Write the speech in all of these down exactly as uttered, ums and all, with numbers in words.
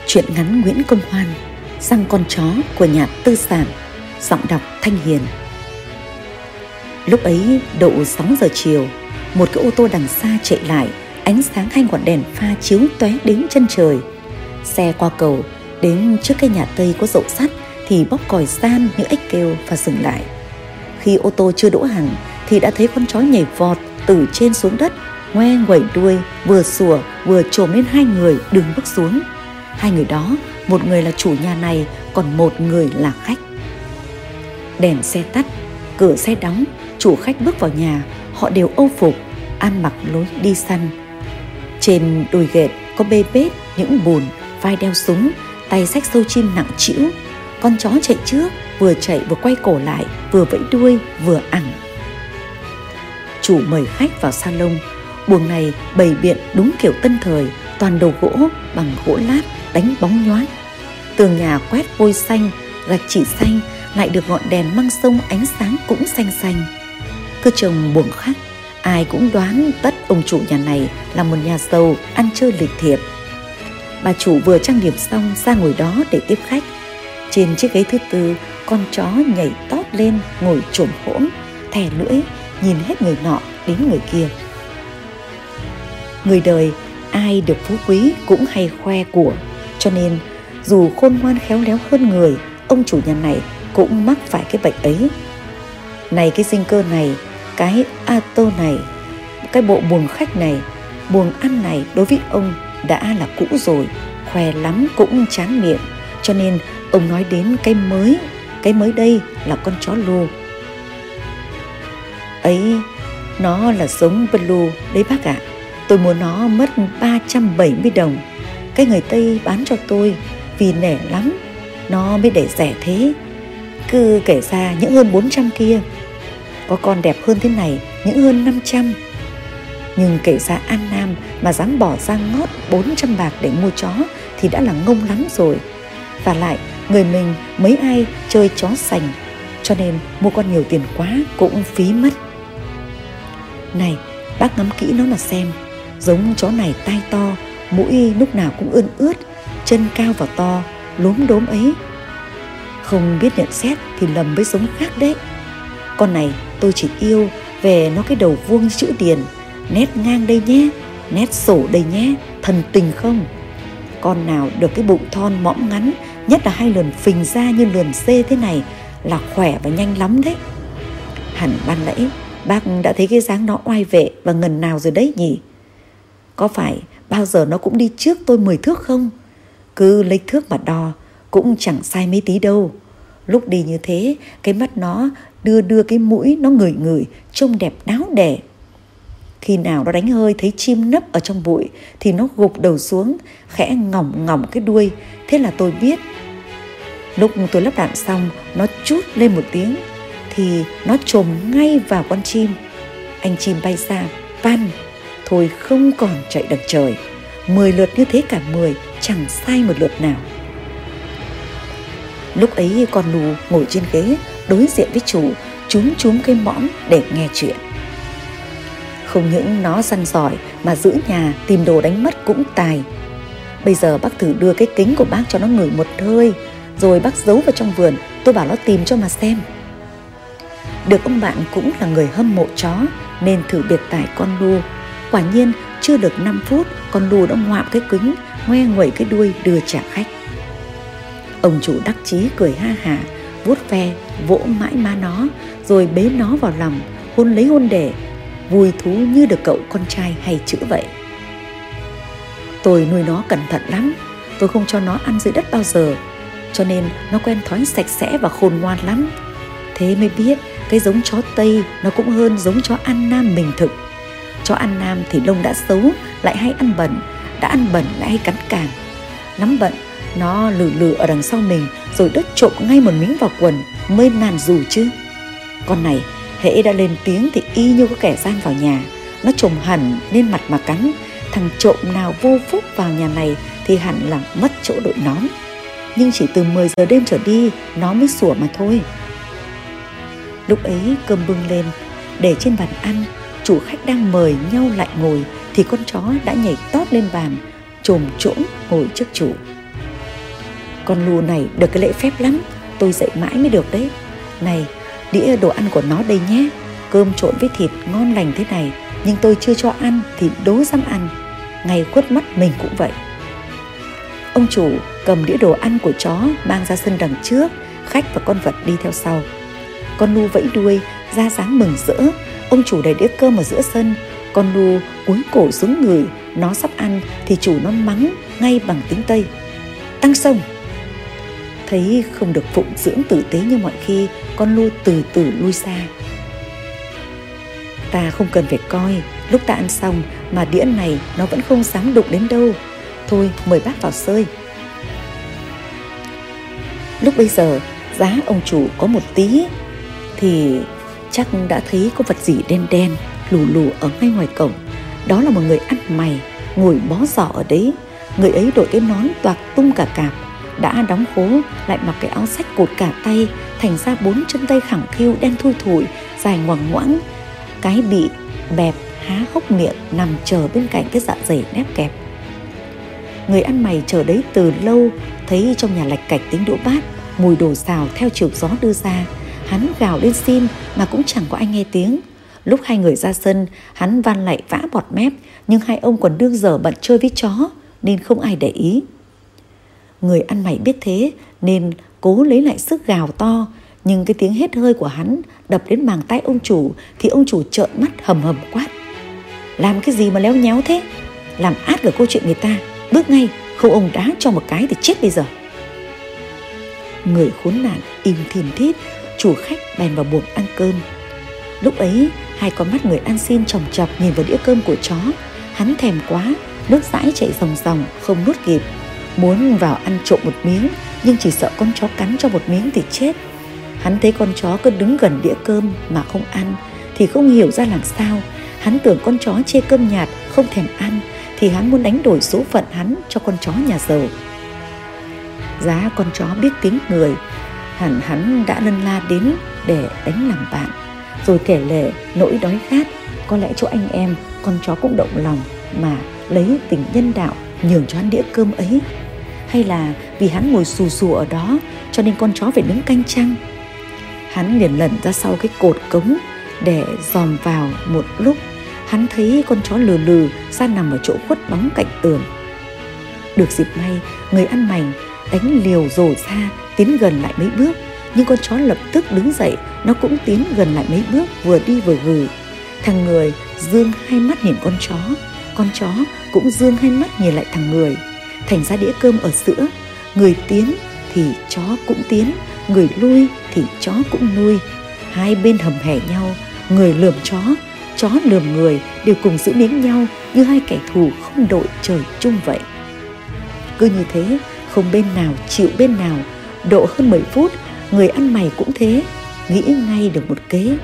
Truyện ngắn Nguyễn Công Hoan, Răng con chó của nhà Tư Sản. Giọng đọc Thanh Hiền. Lúc ấy độ sáu giờ chiều, một cái ô tô đằng xa chạy lại, ánh sáng hai ngọn đèn pha chiếu tóe đến chân trời. Xe qua cầu, đến trước cái nhà Tây có dậu sắt thì bóp còi gian như ếch kêu và dừng lại. Khi ô tô chưa đỗ hẳn thì đã thấy con chó nhảy vọt từ trên xuống đất, ngoe nguẩy đuôi, vừa sủa vừa chồm lên hai người đừng bước xuống. Hai người đó, một người là chủ nhà này, còn một người là khách. Đèn xe tắt, cửa xe đóng, chủ khách bước vào nhà, họ đều âu phục, ăn mặc lối đi săn. Trên đùi ghệt có bê bết những bùn, vai đeo súng, tay xách sâu chim nặng trĩu. Con chó chạy trước, vừa chạy vừa quay cổ lại, vừa vẫy đuôi vừa ẳng. Chủ mời khách vào salon. Buồng này bày biện đúng kiểu tân thời, toàn đồ gỗ bằng gỗ lát đánh bóng nhoáng. Tường nhà quét vôi xanh, gạch chỉ xanh, lại được ngọn đèn măng sông ánh sáng cũng xanh xanh. Cứ trông buồng khách, ai cũng đoán tất ông chủ nhà này là một nhà giàu ăn chơi lịch thiệp. Bà chủ vừa trang điểm xong ra ngồi đó để tiếp khách. Trên chiếc ghế thứ tư, con chó nhảy tót lên ngồi chồm hỗn, thè lưỡi nhìn hết người nọ đến người kia. Người đời ai được phú quý cũng hay khoe của, cho nên dù khôn ngoan khéo léo hơn người, ông chủ nhà này cũng mắc phải cái bệnh ấy. Này cái dinh cơ này, cái a tô này, cái bộ buồng khách này, buồng ăn này đối với ông đã là cũ rồi, khoe lắm cũng chán miệng. Cho nên ông nói đến cái mới, cái mới đây là con chó Lu. Ấy, nó là giống Blue đấy bác ạ. Tôi mua nó mất ba trăm bảy mươi đồng. Cái người Tây bán cho tôi vì nể lắm, nó mới để rẻ thế. Cứ kể ra những hơn bốn trăm kia, có con đẹp hơn thế này những hơn năm trăm. Nhưng kể ra An Nam mà dám bỏ ra ngót bốn trăm bạc để mua chó thì đã là ngông lắm rồi. Và lại người mình mấy ai chơi chó sành, cho nên mua con nhiều tiền quá cũng phí mất. Này, bác ngắm kỹ nó mà xem. Giống chó này tai to, mũi lúc nào cũng ươn ướt, chân cao và to, lốm đốm ấy. Không biết nhận xét thì lầm với giống khác đấy. Con này tôi chỉ yêu về nó cái đầu vuông chữ điền, nét ngang đây nhé, nét sổ đây nhé, thần tình không? Con nào được cái bụng thon mõm ngắn, nhất là hai lườn phình ra như lườn dê thế này là khỏe và nhanh lắm đấy. Hẳn ban nãy bác đã thấy cái dáng nó oai vệ và ngần nào rồi đấy nhỉ? Có phải bao giờ nó cũng đi trước tôi mười thước không? Cứ lấy thước mà đo cũng chẳng sai mấy tí đâu. Lúc đi như thế, cái mắt nó đưa đưa cái mũi nó ngửi ngửi, trông đẹp đáo đẻ. Khi nào nó đánh hơi thấy chim nấp ở trong bụi thì nó gục đầu xuống, khẽ ngỏng ngỏng cái đuôi. Thế là tôi biết. Lúc tôi lắp đạn xong, nó trút lên một tiếng thì nó chồm ngay vào con chim. Anh chim bay xa, pan, thôi không còn chạy đằng trời. Mười lượt như thế cả mười, chẳng sai một lượt nào. Lúc ấy con Lù ngồi trên ghế đối diện với chủ, chúm chúm cây mõm để nghe chuyện. Không những nó săn giỏi mà giữ nhà tìm đồ đánh mất cũng tài. Bây giờ bác thử đưa cái kính của bác cho nó ngửi một hơi, rồi bác giấu vào trong vườn, tôi bảo nó tìm cho mà xem. Được ông bạn cũng là người hâm mộ chó nên thử biệt tải con Lu. Quả nhiên chưa được năm phút, con Lu đã ngoạm cái kính, ngoe nguẩy cái đuôi đưa trả khách. Ông chủ đắc chí cười ha hả, vuốt ve, vỗ mãi má nó, rồi bế nó vào lòng, hôn lấy hôn để, vui thú như được cậu con trai hay chữ vậy. Tôi nuôi nó cẩn thận lắm, tôi không cho nó ăn dưới đất bao giờ, cho nên nó quen thói sạch sẽ và khôn ngoan lắm. Thế mới biết cái giống chó Tây nó cũng hơn giống chó An Nam mình thực. Chó An Nam thì lông đã xấu, lại hay ăn bẩn, đã ăn bẩn lại hay cắn càn. Lắm bận, nó lử lử ở đằng sau mình rồi đứt trộm ngay một miếng vào quần mới nàn dù chứ. Con này hễ đã lên tiếng thì y như có kẻ gian vào nhà, nó chồm hẳn lên mặt mà cắn. Thằng trộm nào vô phúc vào nhà này thì hẳn là mất chỗ đội nón. Nhưng chỉ từ mười giờ đêm trở đi nó mới sủa mà thôi. Lúc ấy cơm bưng lên để trên bàn ăn, chủ khách đang mời nhau lại ngồi thì con chó đã nhảy tót lên bàn, chồm chỗng ngồi trước chủ. Con Lu này được cái lễ phép lắm, tôi dạy mãi mới được đấy. Này, đĩa đồ ăn của nó đây nhé. Cơm trộn với thịt ngon lành thế này, nhưng tôi chưa cho ăn thì đố dám ăn. Ngay khuất mắt mình cũng vậy. Ông chủ cầm đĩa đồ ăn của chó mang ra sân đằng trước, khách và con vật đi theo sau. Con Lu vẫy đuôi ra dáng mừng rỡ. Ông chủ đầy đĩa cơm ở giữa sân. Con Lu cúi cổ xuống người, nó sắp ăn thì chủ nó mắng ngay bằng tiếng Tây: tăng sông. Thấy không được phụng dưỡng tử tế như mọi khi, con Lu từ từ lui xa. Ta không cần phải coi, lúc ta ăn xong mà đĩa này nó vẫn không dám đụng đến đâu. Thôi mời bác vào xơi. Lúc bấy giờ giá ông chủ có một tí thì chắc đã thấy có vật gì đen đen lù lù ở ngay ngoài cổng. Đó là một người ăn mày ngồi bó giỏ ở đấy. Người ấy đội cái nón toạc tung cả cạp, đã đóng khố lại mặc cái áo xách cột cả tay, thành ra bốn chân tay khẳng khiu đen thui thủi, dài ngoằng ngoãng. Cái bị bẹp há hốc miệng nằm chờ bên cạnh cái dạ dày nép kẹp. Người ăn mày chờ đấy từ lâu, thấy trong nhà lạch cạch tiếng đũa bát, mùi đồ xào theo chiều gió đưa ra. Hắn gào lên xin mà cũng chẳng có ai nghe tiếng. Lúc hai người ra sân, hắn van lạy vã bọt mép, nhưng hai ông còn đương dở bận chơi với chó nên không ai để ý. Người ăn mày biết thế nên cố lấy lại sức gào to, nhưng cái tiếng hét hơi của hắn đập đến màng tai ông chủ thì ông chủ trợn mắt hầm hầm quát: làm cái gì mà léo nhéo thế? Làm át được câu chuyện người ta, bước ngay, không ông đá cho một cái thì chết bây giờ. Người khốn nạn im thìn thít, chủ khách bèn vào buồng ăn cơm. Lúc ấy hai con mắt người ăn xin chòng chọc nhìn vào đĩa cơm của chó. Hắn thèm quá, nước dãi chạy ròng ròng không nuốt kịp, muốn vào ăn trộm một miếng, nhưng chỉ sợ con chó cắn cho một miếng thì chết. Hắn thấy con chó cứ đứng gần đĩa cơm mà không ăn thì không hiểu ra làm sao. Hắn tưởng con chó chê cơm nhạt không thèm ăn thì hắn muốn đánh đổi số phận hắn cho con chó nhà giàu. Giá con chó biết tiếng người, hẳn hắn đã lân la đến để đánh làm bạn, rồi kể lể nỗi đói khát. Có lẽ chỗ anh em con chó cũng động lòng mà lấy tình nhân đạo nhường cho hắn đĩa cơm ấy. Hay là vì hắn ngồi xù xù ở đó cho nên con chó phải đứng canh chăng? Hắn liền lẩn ra sau cái cột cống để dòm vào. Một lúc hắn thấy con chó lừ lừ ra nằm ở chỗ khuất bóng cạnh tường. Được dịp may, người ăn mày đánh liều rồ ra tiến gần lại mấy bước, nhưng con chó lập tức đứng dậy, nó cũng tiến gần lại mấy bước, vừa đi vừa gừ. Thằng người dương hai mắt nhìn con chó, con chó cũng dương hai mắt nhìn lại thằng người. Thành ra đĩa cơm ở giữa, người tiến thì chó cũng tiến, người lui thì chó cũng lui. Hai bên hầm hè nhau, người lườm chó, chó lườm người, đều cùng giữ miếng nhau như hai kẻ thù không đội trời chung vậy. Cứ như thế, không bên nào chịu bên nào. Độ hơn mười phút, người ăn mày cũng thế, nghĩ ngay được một kế.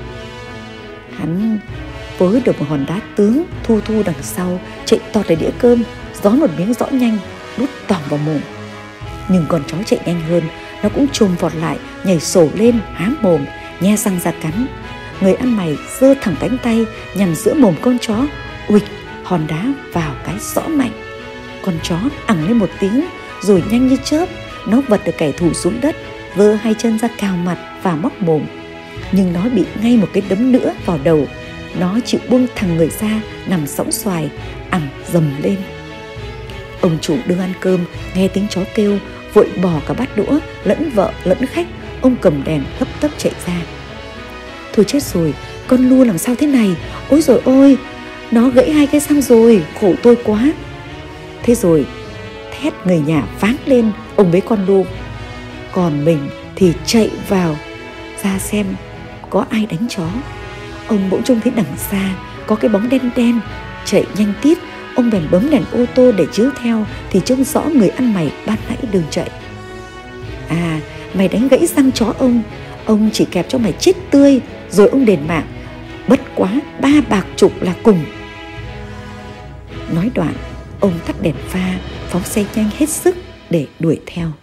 Hắn với được một hòn đá tướng thu thu đằng sau, chạy tọt lại đĩa cơm, gió một miếng rõ nhanh, đút tỏng vào mồm. Nhưng con chó chạy nhanh hơn, nó cũng chồm vọt lại, nhảy sổ lên, há mồm, nhe răng ra cắn. Người ăn mày giơ thẳng cánh tay nhằm giữa mồm con chó, uịch hòn đá vào cái rõ mạnh. Con chó ẳng lên một tiếng, rồi nhanh như chớp, nó vật được kẻ thù xuống đất, vơ hai chân ra cào mặt và móc mồm. Nhưng nó bị ngay một cái đấm nữa vào đầu. Nó chịu buông thằng người ra, nằm sõng xoài, ẳng dầm lên. Ông chủ đương ăn cơm, nghe tiếng chó kêu, vội bỏ cả bát đũa, lẫn vợ lẫn khách. Ông cầm đèn hấp tấp chạy ra. Thôi chết rồi, con Lu làm sao thế này? Ôi rồi ôi, nó gãy hai cái răng rồi, khổ tôi quá. Thế rồi thét người nhà váng lên, ông bế con Lu, còn mình thì chạy vào ra xem có ai đánh chó. Ông bỗng trông thấy đằng xa có cái bóng đen đen chạy nhanh tít. Ông bèn bấm đèn ô tô để chiếu theo thì trông rõ người ăn mày ban nãy đường chạy. À, mày đánh gãy răng chó ông, ông chỉ kẹp cho mày chết tươi rồi ông đền mạng, bất quá ba bạc chục là cùng. Nói đoạn, ông tắt đèn pha, phóng xe nhanh hết sức để đuổi theo.